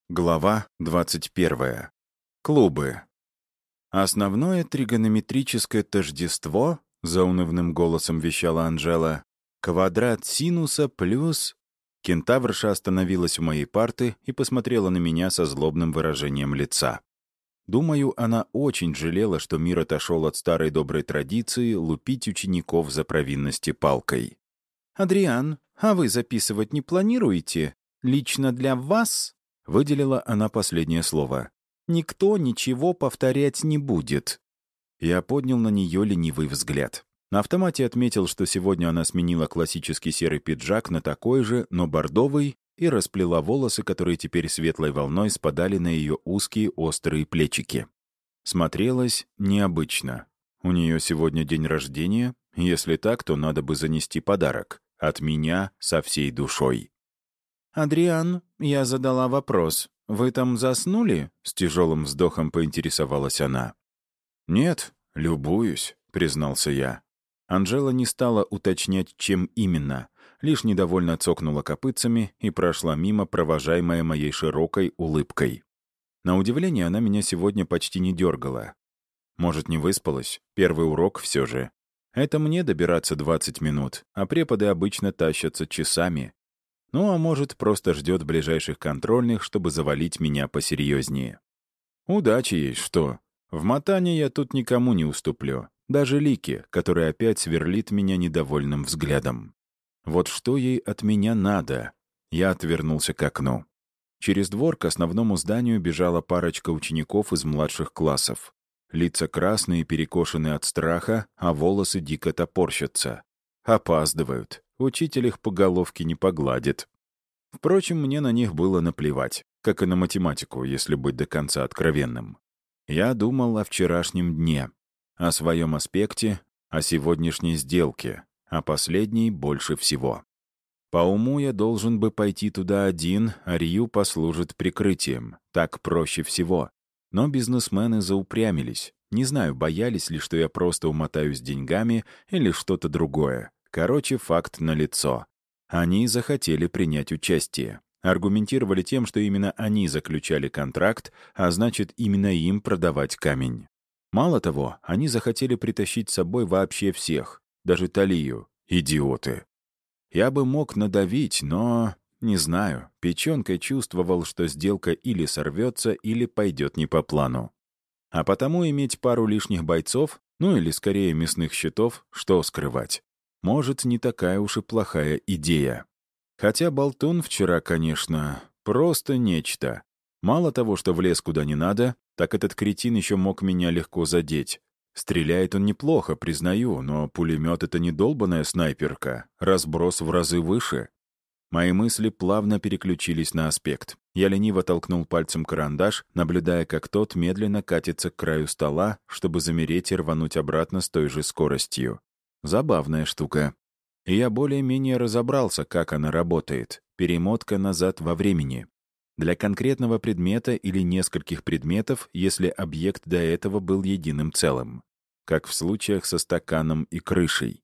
Глава 21. Клубы. Основное тригонометрическое тождество, заунывным голосом вещала Анжела, квадрат синуса плюс... Кентаврша остановилась у моей парты и посмотрела на меня со злобным выражением лица. Думаю, она очень жалела, что мир отошел от старой доброй традиции лупить учеников за провинности палкой. «Адриан, а вы записывать не планируете? Лично для вас?» Выделила она последнее слово. «Никто ничего повторять не будет». Я поднял на нее ленивый взгляд. На автомате отметил, что сегодня она сменила классический серый пиджак на такой же, но бордовый, и расплела волосы, которые теперь светлой волной спадали на ее узкие острые плечики. Смотрелась необычно. У нее сегодня день рождения. Если так, то надо бы занести подарок. От меня со всей душой. «Адриан, я задала вопрос. Вы там заснули?» С тяжелым вздохом поинтересовалась она. «Нет, любуюсь», — признался я. Анжела не стала уточнять, чем именно, лишь недовольно цокнула копытцами и прошла мимо, провожаемая моей широкой улыбкой. На удивление, она меня сегодня почти не дергала. Может, не выспалась? Первый урок все же. Это мне добираться 20 минут, а преподы обычно тащатся часами. Ну, а может, просто ждет ближайших контрольных, чтобы завалить меня посерьезнее. Удачи ей, что? В мотане я тут никому не уступлю. Даже Лике, которая опять сверлит меня недовольным взглядом. Вот что ей от меня надо? Я отвернулся к окну. Через двор к основному зданию бежала парочка учеников из младших классов. Лица красные, перекошены от страха, а волосы дико топорщатся. Опаздывают. Учитель их по головке не погладит. Впрочем, мне на них было наплевать, как и на математику, если быть до конца откровенным. Я думал о вчерашнем дне, о своем аспекте, о сегодняшней сделке, о последней больше всего. По уму я должен бы пойти туда один, а Рью послужит прикрытием. Так проще всего. Но бизнесмены заупрямились. Не знаю, боялись ли, что я просто умотаюсь деньгами или что-то другое. Короче, факт налицо. Они захотели принять участие. Аргументировали тем, что именно они заключали контракт, а значит, именно им продавать камень. Мало того, они захотели притащить с собой вообще всех, даже Талию. Идиоты. Я бы мог надавить, но... Не знаю, печенкой чувствовал, что сделка или сорвется, или пойдет не по плану. А потому иметь пару лишних бойцов, ну или скорее мясных щитов, что скрывать. Может, не такая уж и плохая идея. Хотя болтун вчера, конечно, просто нечто. Мало того, что влез куда не надо, так этот кретин еще мог меня легко задеть. Стреляет он неплохо, признаю, но пулемет — это не долбаная снайперка. Разброс в разы выше. Мои мысли плавно переключились на аспект. Я лениво толкнул пальцем карандаш, наблюдая, как тот медленно катится к краю стола, чтобы замереть и рвануть обратно с той же скоростью. Забавная штука. И я более-менее разобрался, как она работает. Перемотка назад во времени. Для конкретного предмета или нескольких предметов, если объект до этого был единым целым. Как в случаях со стаканом и крышей.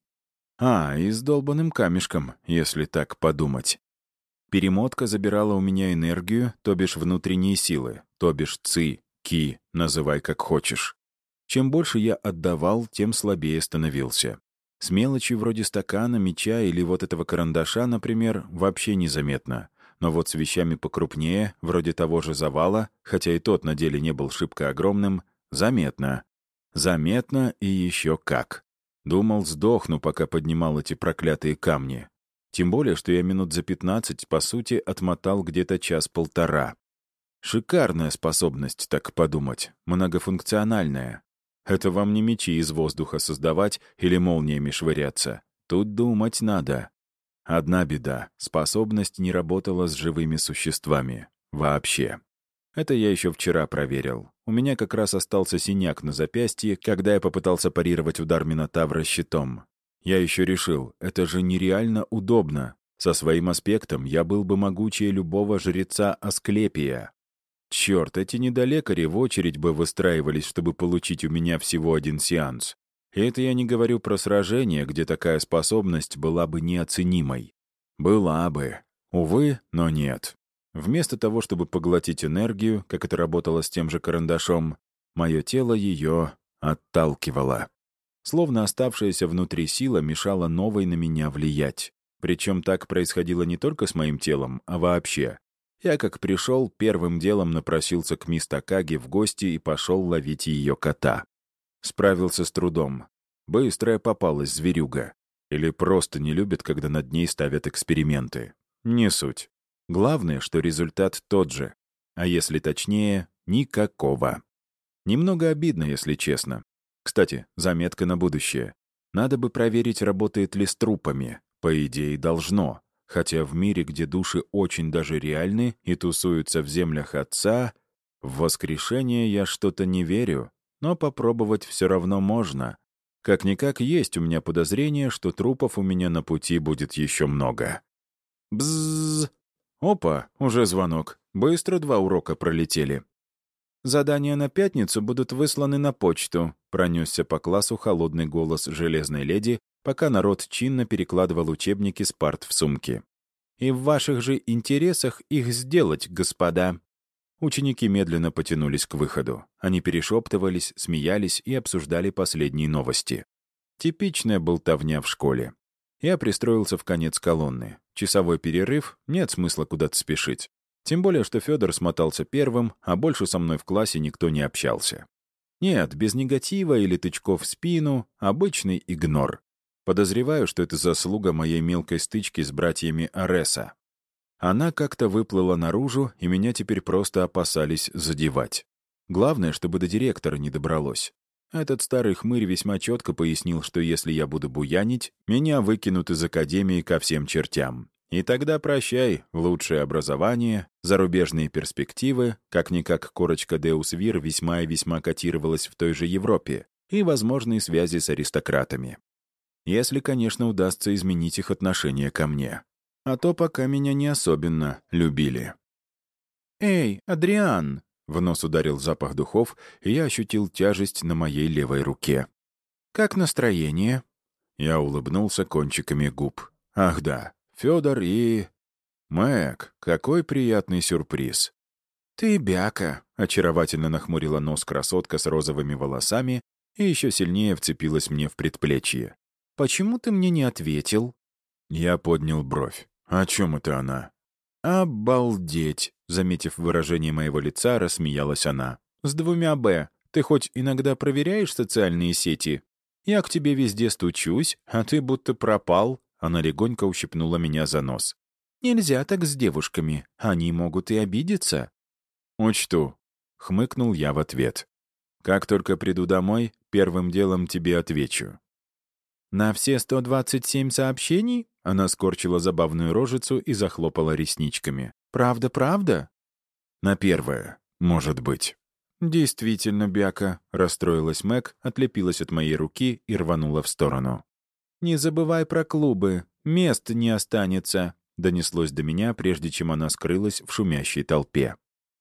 И с долбаным камешком, если так подумать. Перемотка забирала у меня энергию, то бишь внутренние силы, то бишь ци, ки, называй как хочешь. Чем больше я отдавал, тем слабее становился. С мелочи вроде стакана, меча или вот этого карандаша, например, вообще незаметно. Но вот с вещами покрупнее, вроде того же завала, хотя и тот на деле не был шибко огромным, заметно. Заметно и еще как. Думал, сдохну, пока поднимал эти проклятые камни. Тем более, что я минут за 15, по сути, отмотал где-то час-полтора. Шикарная способность, так подумать, многофункциональная. Это вам не мечи из воздуха создавать или молниями швыряться. Тут думать надо. Одна беда — способность не работала с живыми существами. Вообще. Это я еще вчера проверил. У меня как раз остался синяк на запястье, когда я попытался парировать удар Минотавра щитом. Я еще решил, это же нереально удобно. Со своим аспектом я был бы могучее любого жреца Асклепия. Черт, эти недолекари в очередь бы выстраивались, чтобы получить у меня всего один сеанс. И это я не говорю про сражение, где такая способность была бы неоценимой. Была бы. Увы, но нет. Вместо того, чтобы поглотить энергию, как это работало с тем же карандашом, мое тело ее отталкивало. Словно оставшаяся внутри сила мешала новой на меня влиять. Причем так происходило не только с моим телом, а вообще. Я, как пришел, первым делом напросился к мисс Такаги в гости и пошел ловить ее кота. Справился с трудом. Быстрая попалась зверюга. Или просто не любит, когда над ней ставят эксперименты. Не суть. Главное, что результат тот же. А если точнее, никакого. Немного обидно, если честно. Кстати, заметка на будущее. Надо бы проверить, работает ли с трупами. По идее, должно. Хотя в мире, где души очень даже реальны и тусуются в землях Отца, в воскрешение я что-то не верю, но попробовать все равно можно. Как-никак есть у меня подозрение, что трупов у меня на пути будет еще много. Бззз. Опа, уже звонок. Быстро 2 урока пролетели. «Задания на пятницу будут высланы на почту», — пронесся по классу холодный голос железной леди, пока народ чинно перекладывал учебники с парт в сумки. «И в ваших же интересах их сделать, господа». Ученики медленно потянулись к выходу. Они перешептывались, смеялись и обсуждали последние новости. Типичная болтовня в школе. Я пристроился в конец колонны. Часовой перерыв, нет смысла куда-то спешить. Тем более, что Федор смотался первым, а больше со мной в классе никто не общался. Нет, без негатива или тычков в спину, обычный игнор. Подозреваю, что это заслуга моей мелкой стычки с братьями Ареса. Она как-то выплыла наружу, и меня теперь просто опасались задевать. Главное, чтобы до директора не добралось. Этот старый хмырь весьма четко пояснил, что если я буду буянить, меня выкинут из академии ко всем чертям. И тогда прощай, лучшее образование, зарубежные перспективы, как-никак корочка Деус Вир весьма и весьма котировалась в той же Европе, и возможные связи с аристократами. Если, конечно, удастся изменить их отношение ко мне. А то пока меня не особенно любили. «Эй, Адриан!» — в нос ударил запах духов, и я ощутил тяжесть на моей левой руке. «Как настроение?» Я улыбнулся кончиками губ. «Ах да, Федор и... Мэг, какой приятный сюрприз!» «Ты бяка!» — очаровательно нахмурила нос красотка с розовыми волосами и еще сильнее вцепилась мне в предплечье. «Почему ты мне не ответил?» Я поднял бровь. «О чем это она?» «Обалдеть!» — заметив выражение моего лица, рассмеялась она. «С 2 «Б». Ты хоть иногда проверяешь социальные сети? Я к тебе везде стучусь, а ты будто пропал». Она легонько ущипнула меня за нос. «Нельзя так с девушками. Они могут и обидеться». «Учту», — хмыкнул я в ответ. «Как только приду домой, первым делом тебе отвечу». «На все 127 сообщений?» Она скорчила забавную рожицу и захлопала ресничками. «Правда, правда?» «На первое, может быть». «Действительно, бяка», — расстроилась Мэг, отлепилась от моей руки и рванула в сторону. «Не забывай про клубы, мест не останется», — донеслось до меня, прежде чем она скрылась в шумящей толпе.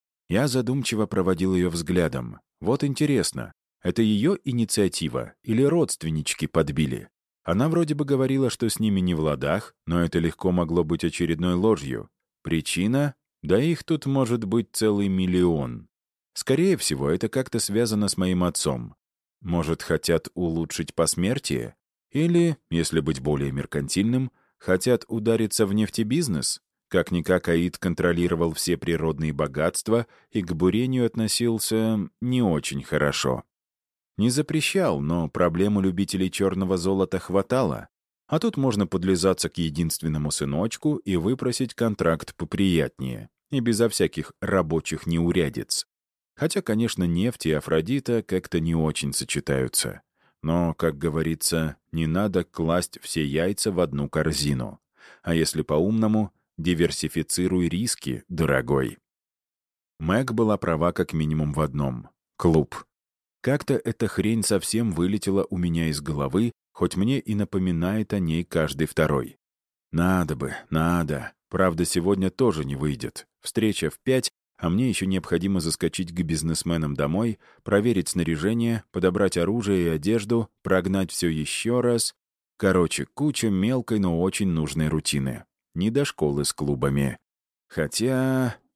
Я задумчиво проводил ее взглядом. Вот интересно, это ее инициатива или родственнички подбили? Она вроде бы говорила, что с ними не в ладах, но это легко могло быть очередной ложью. Причина? Да их тут может быть целый миллион. Скорее всего, это как-то связано с моим отцом. Может, хотят улучшить посмертие? Или, если быть более меркантильным, хотят удариться в нефтебизнес? Как-никак Аид контролировал все природные богатства и к бурению относился не очень хорошо. Не запрещал, но проблему любителей черного золота хватало. А тут можно подлизаться к единственному сыночку и выпросить контракт поприятнее, и безо всяких рабочих неурядиц. Хотя, конечно, нефть и Афродита как-то не очень сочетаются. Но, как говорится, не надо класть все яйца в одну корзину. А если по-умному, диверсифицируй риски, дорогой. Мэг была права как минимум в одном — клуб. Как-то эта хрень совсем вылетела у меня из головы, хоть мне и напоминает о ней каждый второй. Надо бы, надо. Правда, сегодня тоже не выйдет. Встреча в 5, а мне еще необходимо заскочить к бизнесменам домой, проверить снаряжение, подобрать оружие и одежду, прогнать все еще раз. Короче, куча мелкой, но очень нужной рутины. Не до школы с клубами. Хотя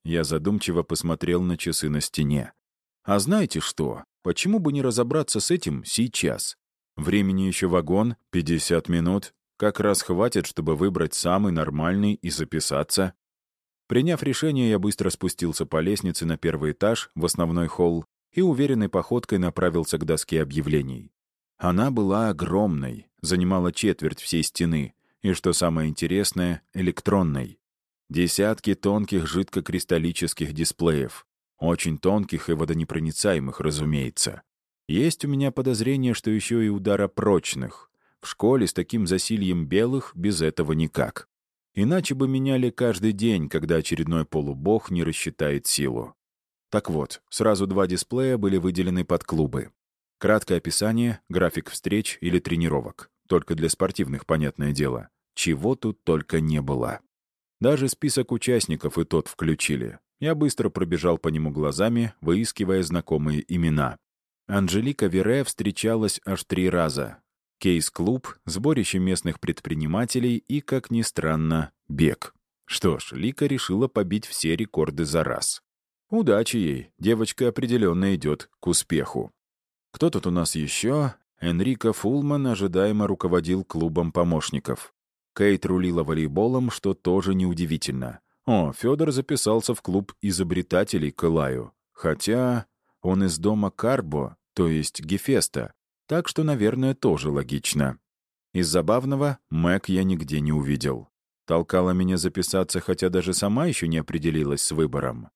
Я задумчиво посмотрел на часы на стене. «А знаете что? Почему бы не разобраться с этим сейчас? Времени еще вагон, 50 минут. Как раз хватит, чтобы выбрать самый нормальный и записаться». Приняв решение, я быстро спустился по лестнице на первый этаж, в основной холл, и уверенной походкой направился к доске объявлений. Она была огромной, занимала четверть всей стены, и, что самое интересное, электронной. Десятки тонких жидкокристаллических дисплеев. Очень тонких и водонепроницаемых, разумеется. Есть у меня подозрение, что еще и ударопрочных. В школе с таким засильем белых без этого никак. Иначе бы меняли каждый день, когда очередной полубог не рассчитает силу. Так вот, сразу 2 дисплея были выделены под клубы. Краткое описание, график встреч или тренировок. Только для спортивных, понятное дело. Чего тут только не было. Даже список участников и тот включили. Я быстро пробежал по нему глазами, выискивая знакомые имена. Анжелика Вере встречалась аж 3 раза. Кейс-клуб, сборище местных предпринимателей и, как ни странно, бег. Что ж, Лика решила побить все рекорды за раз. Удачи ей, девочка определенно идет к успеху. Кто тут у нас еще? Энрико Фулман ожидаемо руководил клубом помощников. Кейт рулила волейболом, что тоже неудивительно. О, Федор записался в клуб изобретателей к Элаю. Хотя он из дома Карбо, то есть Гефеста, так что, наверное, тоже логично. Из забавного Мэг я нигде не увидел. Толкала меня записаться, хотя даже сама еще не определилась с выбором.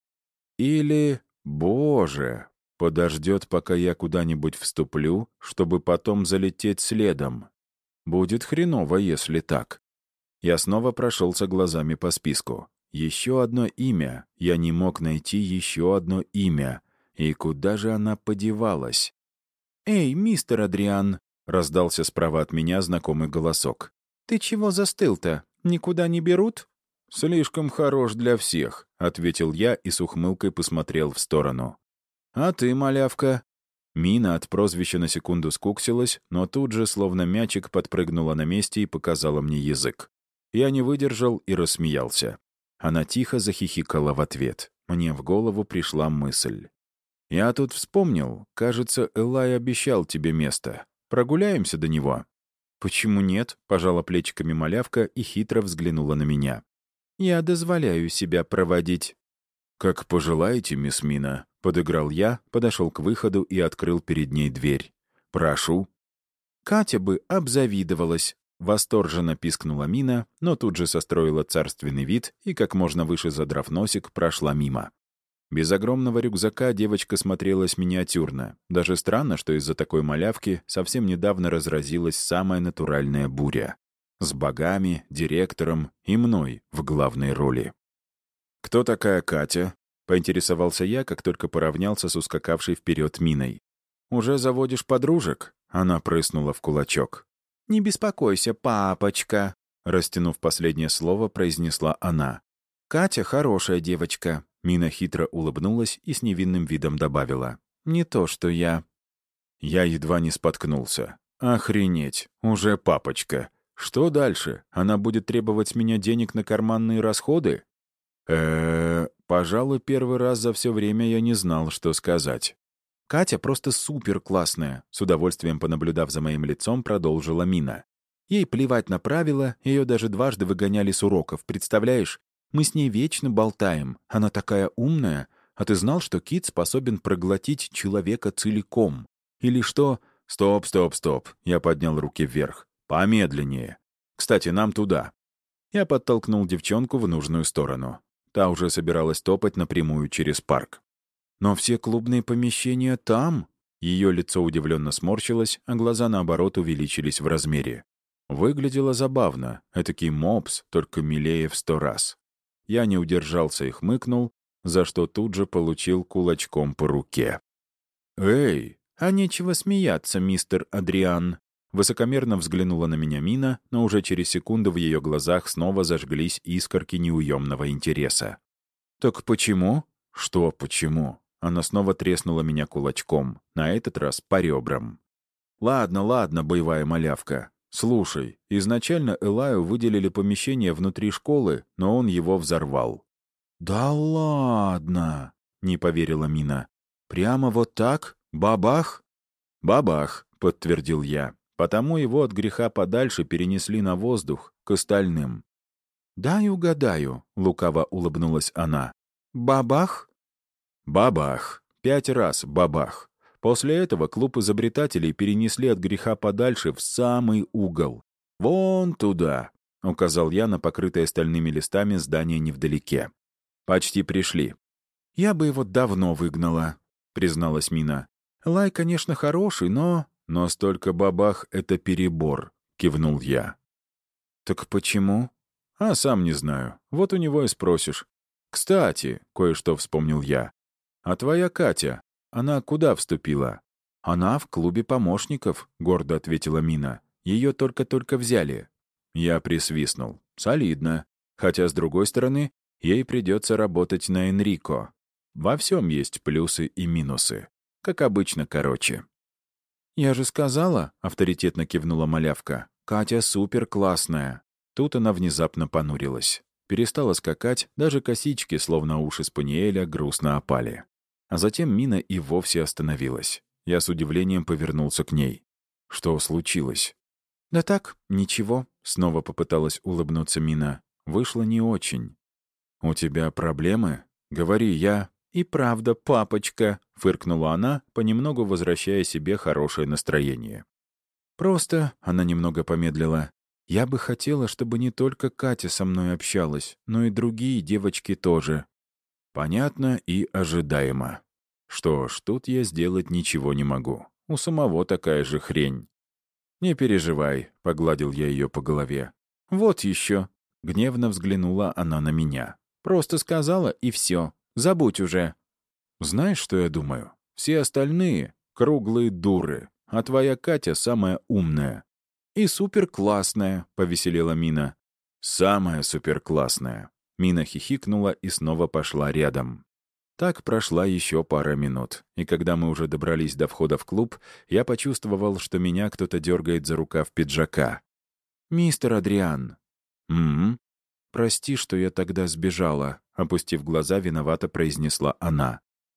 Или, боже, подождет, пока я куда-нибудь вступлю, чтобы потом залететь следом. Будет хреново, если так. Я снова прошелся глазами по списку. Еще одно имя. Я не мог найти еще одно имя. И куда же она подевалась? «Эй, мистер Адриан!» — раздался справа от меня знакомый голосок. «Ты чего застыл-то? Никуда не берут?» «Слишком хорош для всех», — ответил я и с ухмылкой посмотрел в сторону. «А ты, малявка?» Мина от прозвища на секунду скуксилась, но тут же, словно мячик, подпрыгнула на месте и показала мне язык. Я не выдержал и рассмеялся. Она тихо захихикала в ответ. Мне в голову пришла мысль. «Я тут вспомнил. Кажется, Элай обещал тебе место. Прогуляемся до него?» «Почему нет?» — пожала плечиками малявка и хитро взглянула на меня. «Я дозволяю себя проводить». «Как пожелаете, мисс Мина», — подыграл я, подошел к выходу и открыл перед ней дверь. «Прошу». «Катя бы обзавидовалась», — восторженно пискнула Мина, но тут же состроила царственный вид и, как можно выше задрав носик, прошла мимо. Без огромного рюкзака девочка смотрелась миниатюрно. Даже странно, что из-за такой малявки совсем недавно разразилась самая натуральная буря. С богами, директором и мной в главной роли. «Кто такая Катя?» — поинтересовался я, как только поравнялся с ускакавшей вперед Миной. «Уже заводишь подружек?» — она прыснула в кулачок. «Не беспокойся, папочка», — растянув последнее слово, произнесла она. «Катя хорошая девочка». Мина хитро улыбнулась и с невинным видом добавила. «Не то, что я». Я едва не споткнулся. «Охренеть, уже папочка. Что дальше? Она будет требовать с меня денег на карманные расходы?» Пожалуй, первый раз за все время я не знал, что сказать. «Катя просто супер классная», — с удовольствием понаблюдав за моим лицом, продолжила Мина. «Ей плевать на правила, ее даже дважды выгоняли с уроков, представляешь? Мы с ней вечно болтаем. Она такая умная. А ты знал, что кит способен проглотить человека целиком? Или что...» «Стоп, стоп, стоп!» Я поднял руки вверх. «Помедленнее. Кстати, нам туда». Я подтолкнул девчонку в нужную сторону. Та уже собиралась топать напрямую через парк. «Но все клубные помещения там?» Ее лицо удивленно сморщилось, а глаза, наоборот, увеличились в размере. Выглядело забавно. Этакий мопс, только милее в 100 раз. Я не удержался и хмыкнул, за что тут же получил кулачком по руке. «Эй, а нечего смеяться, мистер Адриан!» Высокомерно взглянула на меня Мина, но уже через секунду в ее глазах снова зажглись искорки неуемного интереса. «Так почему?» «Что почему?» Она снова треснула меня кулачком, на этот раз по ребрам. «Ладно, ладно, боевая малявка. Слушай, изначально Элаю выделили помещение внутри школы, но он его взорвал». «Да ладно!» — не поверила Мина. «Прямо вот так? Бабах?» «Бабах», — подтвердил я. «Потому его от греха подальше перенесли на воздух, к остальным». «Дай угадаю», — лукаво улыбнулась она. «Бабах?» «Бабах. 5 раз бабах. После этого клуб изобретателей перенесли от греха подальше в самый угол. Вон туда», — указал я на покрытое стальными листами здание невдалеке. «Почти пришли». «Я бы его давно выгнала», — призналась Мина. «Лай, конечно, хороший, но...» «Но столько бабах — это перебор», — кивнул я. «Так почему?» «А сам не знаю. Вот у него и спросишь. Кстати, кое-что вспомнил я. А твоя Катя, она куда вступила?» «Она в клубе помощников», — гордо ответила Мина. «Ее только-только взяли». Я присвистнул. «Солидно. Хотя, с другой стороны, ей придется работать на Энрико. Во всем есть плюсы и минусы. Как обычно, короче». «Я же сказала», — авторитетно кивнула малявка, «Катя супер-классная». Тут она внезапно понурилась. Перестала скакать, даже косички, словно уши спаниеля, грустно опали. А затем Мина и вовсе остановилась. Я с удивлением повернулся к ней. Что случилось? «Да так, ничего», — снова попыталась улыбнуться Мина. Вышло не очень. «У тебя проблемы? Говори, я...» «И правда, папочка», — фыркнула она, понемногу возвращая себе хорошее настроение. «Просто», — она немного помедлила, «я бы хотела, чтобы не только Катя со мной общалась, но и другие девочки тоже». Понятно и ожидаемо. Что ж, тут я сделать ничего не могу. У самого такая же хрень. «Не переживай», — погладил я ее по голове. «Вот еще», — гневно взглянула она на меня. «Просто сказала, и все. Забудь уже». «Знаешь, что я думаю? Все остальные — круглые дуры, а твоя Катя самая умная». «И суперклассная», — повеселела Мина. «Самая суперклассная». Мина хихикнула и снова пошла рядом. Так прошла еще пара минут, и когда мы уже добрались до входа в клуб, я почувствовал, что меня кто-то дергает за рукав пиджака. «Мистер Адриан». «М-м». «Прости, что я тогда сбежала», — опустив глаза, виновато произнесла она.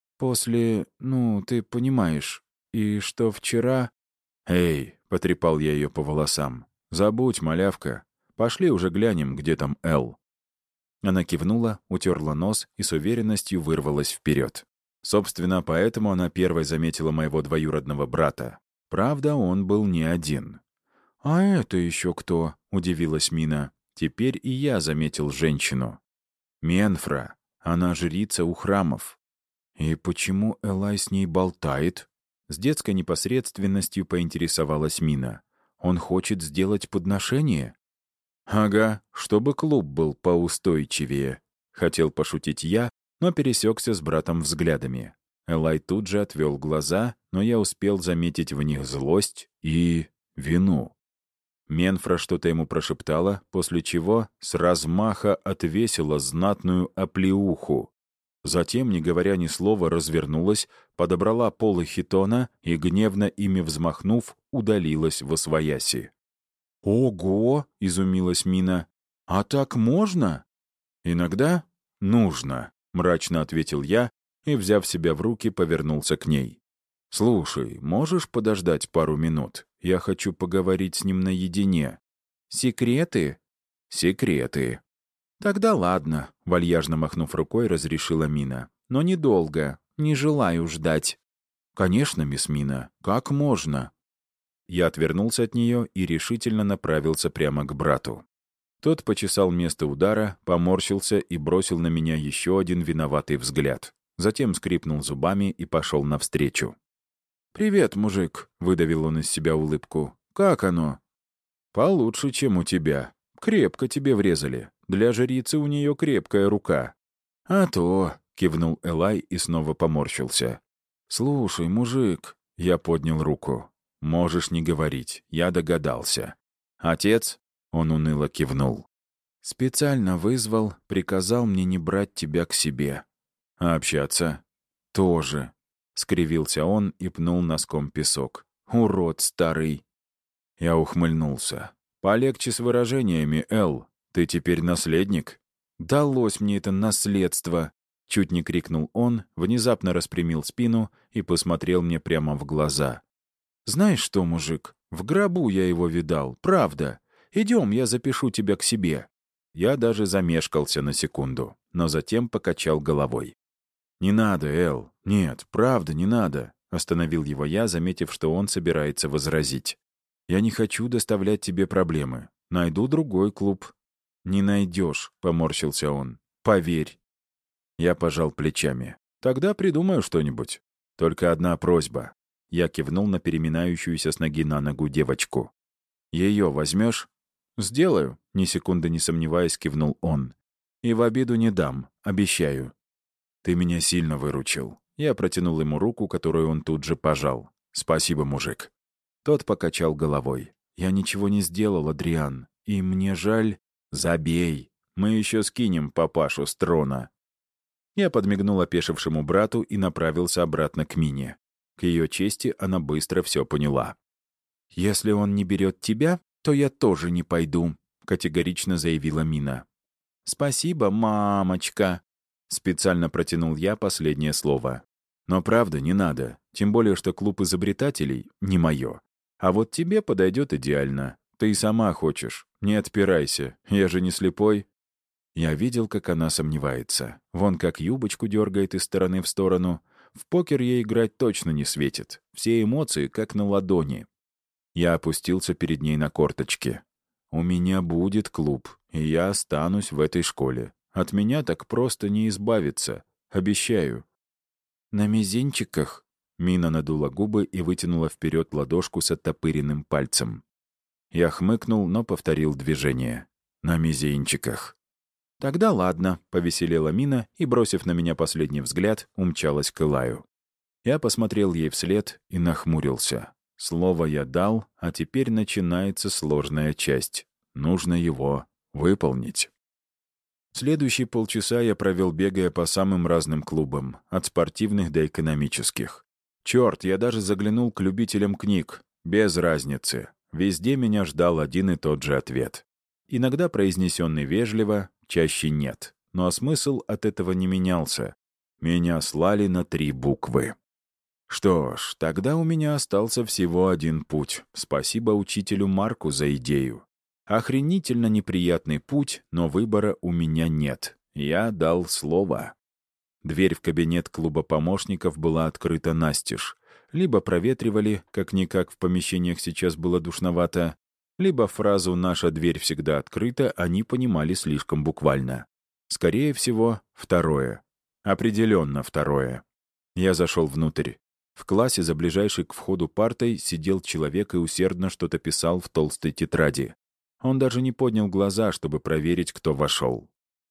Ты понимаешь, и что вчера...» «Эй», — потрепал я ее по волосам, — «забудь, малявка. Пошли уже глянем, где там Эл». Она кивнула, утерла нос и с уверенностью вырвалась вперед. Собственно, поэтому она первой заметила моего двоюродного брата. Правда, он был не один. «А это еще кто?» — удивилась Мина. Теперь и я заметил женщину. Менфра. Она жрица у храмов. «И почему Элай с ней болтает?» С детской непосредственностью поинтересовалась Мина. «Он хочет сделать подношение?» «Ага, чтобы клуб был поустойчивее», — хотел пошутить я, но пересекся с братом взглядами. Элай тут же отвел глаза, но я успел заметить в них злость и вину. Менфра что-то ему прошептала, после чего с размаха отвесила знатную оплеуху. Затем, не говоря ни слова, развернулась, подобрала полы хитона и, гневно ими взмахнув, удалилась восвояси. «Ого!» — изумилась Мина. «А так можно?» «Иногда нужно», — мрачно ответил я и, взяв себя в руки, повернулся к ней. «Слушай, можешь подождать пару минут? Я хочу поговорить с ним наедине». «Секреты?» «Секреты». «Тогда ладно», — вальяжно махнув рукой, разрешила Мина. «Но недолго. Не желаю ждать». «Конечно, мисс Мина. Как можно?» Я отвернулся от нее и решительно направился прямо к брату. Тот почесал место удара, поморщился и бросил на меня еще один виноватый взгляд. Затем скрипнул зубами и пошел навстречу. «Привет, мужик», — выдавил он из себя улыбку. «Как оно?» «Получше, чем у тебя. Крепко тебе врезали. Для жрицы у нее крепкая рука». «А то», — кивнул Элай и снова поморщился. «Слушай, мужик», — я поднял руку. «Можешь не говорить, я догадался». «Отец?» — он уныло кивнул. «Специально вызвал, приказал мне не брать тебя к себе». «А общаться?» «Тоже», — скривился он и пнул носком песок. «Урод старый». Я ухмыльнулся. «Полегче с выражениями, Эл. Ты теперь наследник?» «Далось мне это наследство!» Чуть не крикнул он, внезапно распрямил спину и посмотрел мне прямо в глаза. «Знаешь что, мужик, в гробу я его видал, правда. Идем, я запишу тебя к себе». Я даже замешкался на секунду, но затем покачал головой. «Не надо, Эл. Нет, правда, не надо», — остановил его я, заметив, что он собирается возразить. «Я не хочу доставлять тебе проблемы. Найду другой клуб». «Не найдешь», — поморщился он. «Поверь». Я пожал плечами. «Тогда придумаю что-нибудь. Только одна просьба». Я кивнул на переминающуюся с ноги на ногу девочку. «Ее возьмешь?» «Сделаю», — ни секунды не сомневаясь, кивнул он. «И в обиду не дам, обещаю». «Ты меня сильно выручил». Я протянул ему руку, которую он тут же пожал. «Спасибо, мужик». Тот покачал головой. «Я ничего не сделал, Адриан. И мне жаль...» «Забей. Мы еще скинем папашу с трона». Я подмигнул опешившему брату и направился обратно к Мине. К ее чести она быстро все поняла. «Если он не берет тебя, то я тоже не пойду», — категорично заявила Мина. «Спасибо, мамочка», — специально протянул я последнее слово. «Но правда, не надо. Тем более, что клуб изобретателей не мое. А вот тебе подойдет идеально. Ты и сама хочешь. Не отпирайся. Я же не слепой». Я видел, как она сомневается. Вон как юбочку дергает из стороны в сторону. В покер ей играть точно не светит. Все эмоции как на ладони. Я опустился перед ней на корточки. «У меня будет клуб, и я останусь в этой школе. От меня так просто не избавиться. Обещаю». «На мизинчиках?» Мина надула губы и вытянула вперед ладошку с оттопыренным пальцем. Я хмыкнул, но повторил движение. «На мизинчиках». «Тогда ладно», — повеселела Мина и, бросив на меня последний взгляд, умчалась к Илаю. Я посмотрел ей вслед и нахмурился. Слово я дал, а теперь начинается сложная часть. Нужно его выполнить. Следующие полчаса я провел, бегая по самым разным клубам, от спортивных до экономических. Черт, я даже заглянул к любителям книг. Без разницы. Везде меня ждал один и тот же ответ. Иногда произнесенный вежливо, чаще нет. Но смысл от этого не менялся. Меня слали на 3 буквы. Что ж, тогда у меня остался всего один путь. Спасибо учителю Марку за идею. Охренительно неприятный путь, но выбора у меня нет. Я дал слово. Дверь в кабинет клуба помощников была открыта настежь. Либо проветривали, как-никак в помещениях сейчас было душновато, либо фразу «наша дверь всегда открыта» они понимали слишком буквально. Скорее всего, второе. Определенно второе. Я зашел внутрь. В классе за ближайшей к входу партой сидел человек и усердно что-то писал в толстой тетради. Он даже не поднял глаза, чтобы проверить, кто вошел.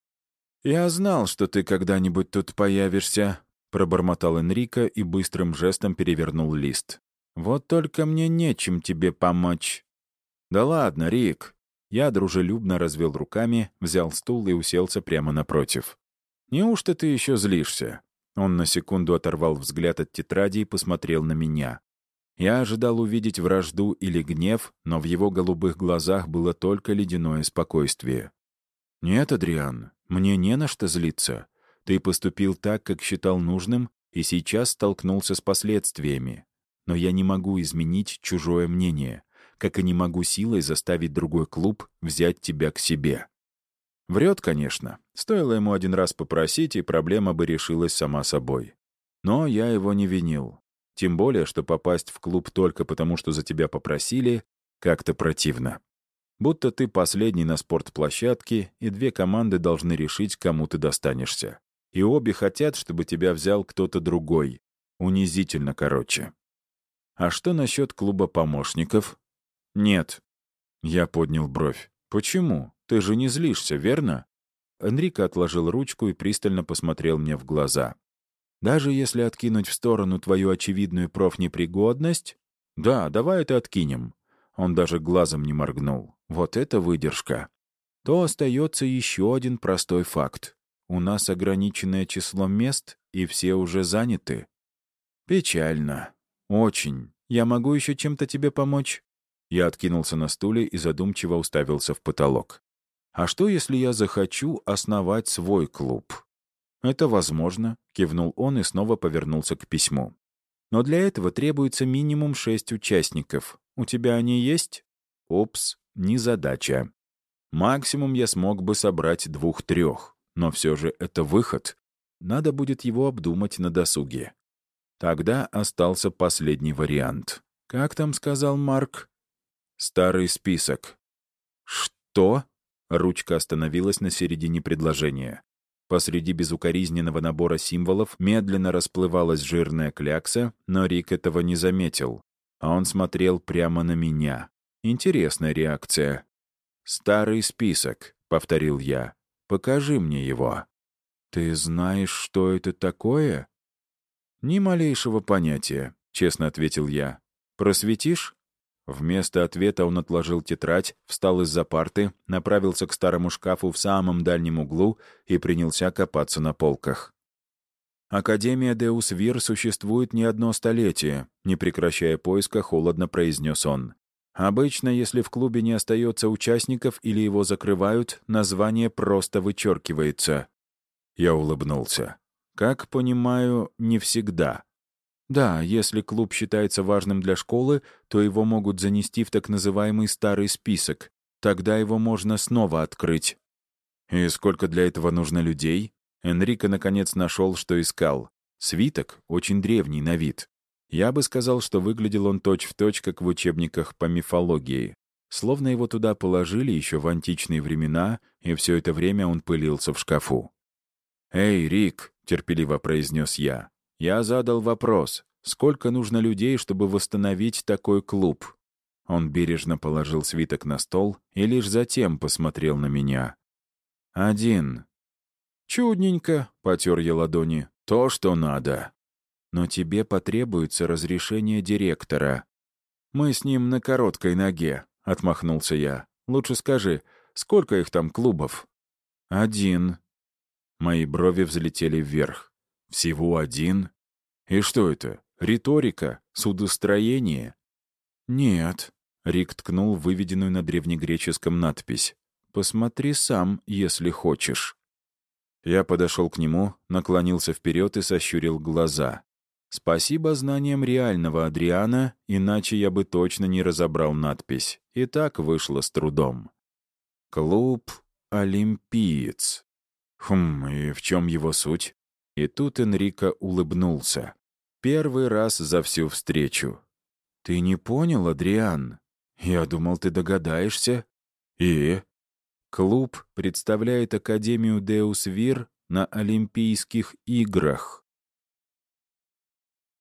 «Я знал, что ты когда-нибудь тут появишься», — пробормотал Энрико и быстрым жестом перевернул лист. «Вот только мне нечем тебе помочь». «Да ладно, Рик». Я дружелюбно развел руками, взял стул и уселся прямо напротив. «Неужто ты еще злишься?» Он на секунду оторвал взгляд от тетради и посмотрел на меня. Я ожидал увидеть вражду или гнев, но в его голубых глазах было только ледяное спокойствие. «Нет, Адриан, мне не на что злиться. Ты поступил так, как считал нужным, и сейчас столкнулся с последствиями. Но я не могу изменить чужое мнение, как и не могу силой заставить другой клуб взять тебя к себе». Врет, конечно. Стоило ему один раз попросить, и проблема бы решилась сама собой. Но я его не винил. Тем более, что попасть в клуб только потому, что за тебя попросили, как-то противно. Будто ты последний на спортплощадке, и 2 команды должны решить, кому ты достанешься. И обе хотят, чтобы тебя взял кто-то другой. Унизительно, короче. А что насчет клуба помощников? Нет. Я поднял бровь. Почему? Ты же не злишься, верно? Энрико отложил ручку и пристально посмотрел мне в глаза. Даже если откинуть в сторону твою очевидную профнепригодность... Да, давай это откинем. Он даже глазом не моргнул. Вот это выдержка. То остается еще один простой факт. У нас ограниченное число мест, и все уже заняты. Печально. Очень. Я могу еще чем-то тебе помочь? Я откинулся на стуле и задумчиво уставился в потолок. «А что, если я захочу основать свой клуб?» «Это возможно», — кивнул он и снова повернулся к письму. «Но для этого требуется минимум 6 участников. У тебя они есть?» «Упс, незадача. Максимум я смог бы собрать 2-3, но все же это выход. Надо будет его обдумать на досуге». Тогда остался последний вариант. «Как там сказал Марк?» «Старый список». «Что?» Ручка остановилась на середине предложения. Посреди безукоризненного набора символов медленно расплывалась жирная клякса, но Рик этого не заметил. А он смотрел прямо на меня. Интересная реакция. «Старый список», — повторил я. «Покажи мне его». «Ты знаешь, что это такое?» «Ни малейшего понятия», — честно ответил я. «Просветишь?» Вместо ответа он отложил тетрадь, встал из-за парты, направился к старому шкафу в самом дальнем углу и принялся копаться на полках. «Академия Деус Вир существует не одно столетие», — не прекращая поиска, холодно произнес он. «Обычно, если в клубе не остается участников или его закрывают, название просто вычеркивается». Я улыбнулся. «Как понимаю, не всегда». Да, если клуб считается важным для школы, то его могут занести в так называемый старый список. Тогда его можно снова открыть. И сколько для этого нужно людей? Энрико наконец нашел, что искал. Свиток, очень древний на вид. Я бы сказал, что выглядел он точь-в-точь, как в учебниках по мифологии. Словно его туда положили еще в античные времена, и все это время он пылился в шкафу. «Эй, Рик», — терпеливо произнес я, — «я задал вопрос. Сколько нужно людей, чтобы восстановить такой клуб?» Он бережно положил свиток на стол и лишь затем посмотрел на меня. «1». «Чудненько», — потер я ладони, — «то, что надо». «Но тебе потребуется разрешение директора». «Мы с ним на короткой ноге», — отмахнулся я. «Лучше скажи, сколько их там клубов?» «1». Мои брови взлетели вверх. «Всего 1? И что это? Риторика? Судостроение?» «Нет», — Рик ткнул в выведенную на древнегреческом надпись. «Посмотри сам, если хочешь». Я подошел к нему, наклонился вперед и сощурил глаза. Спасибо знаниям реального Адриана, иначе я бы точно не разобрал надпись. И так вышло с трудом. «Клуб Олимпиец». И в чем его суть? И тут Энрико улыбнулся. Первый раз за всю встречу. «Ты не понял, Адриан? Я думал, ты догадаешься». «И?» Клуб представляет Академию Деус Вир на Олимпийских играх.